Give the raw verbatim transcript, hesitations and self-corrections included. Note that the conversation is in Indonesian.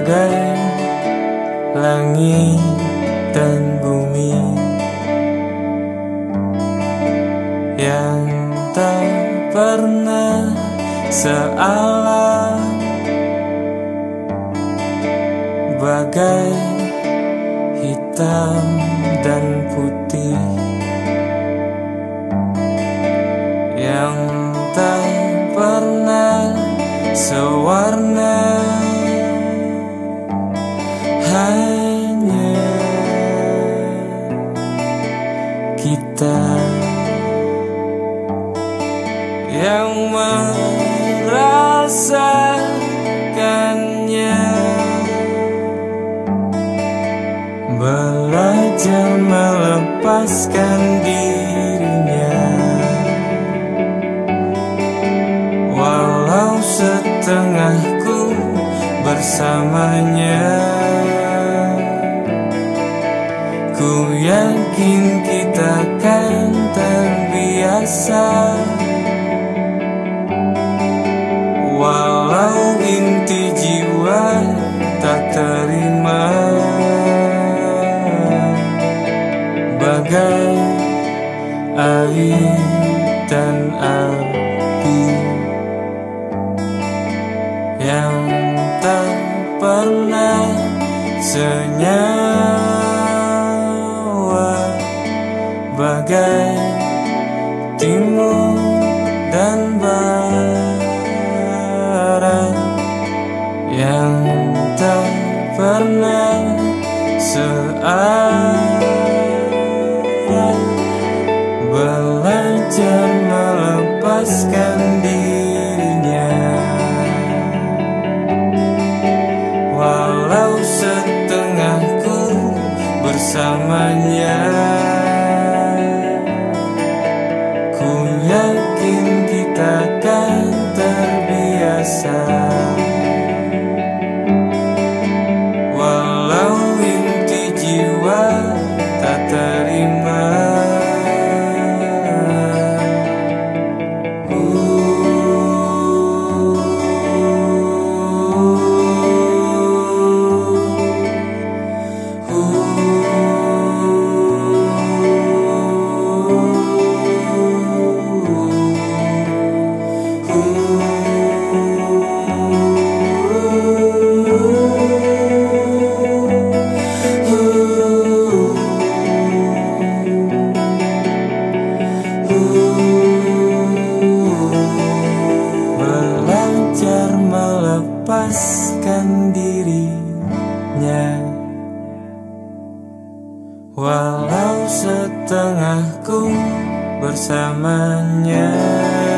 bagai langit dan bumi yang tak pernah sealam, bagai hitam dan putih yang tak pernah sewarna. Hanya kita yang merasakannya, belajar melepaskan dirinya, walau setengahku bersamanya. Ku yakin kita kan terbiasa, walau inti jiwa tak terima, bagai air dan api yang tak pernah senyawa, bagai timur dan barat yang tak pernah searah, belajar melepaskan dirinya, walau setengahku bersamanya. Ku yakin kita kan terbiasa, walau inti jiwa tak terima. Belajar melepaskan dirinya, walau setengahku bersamanya.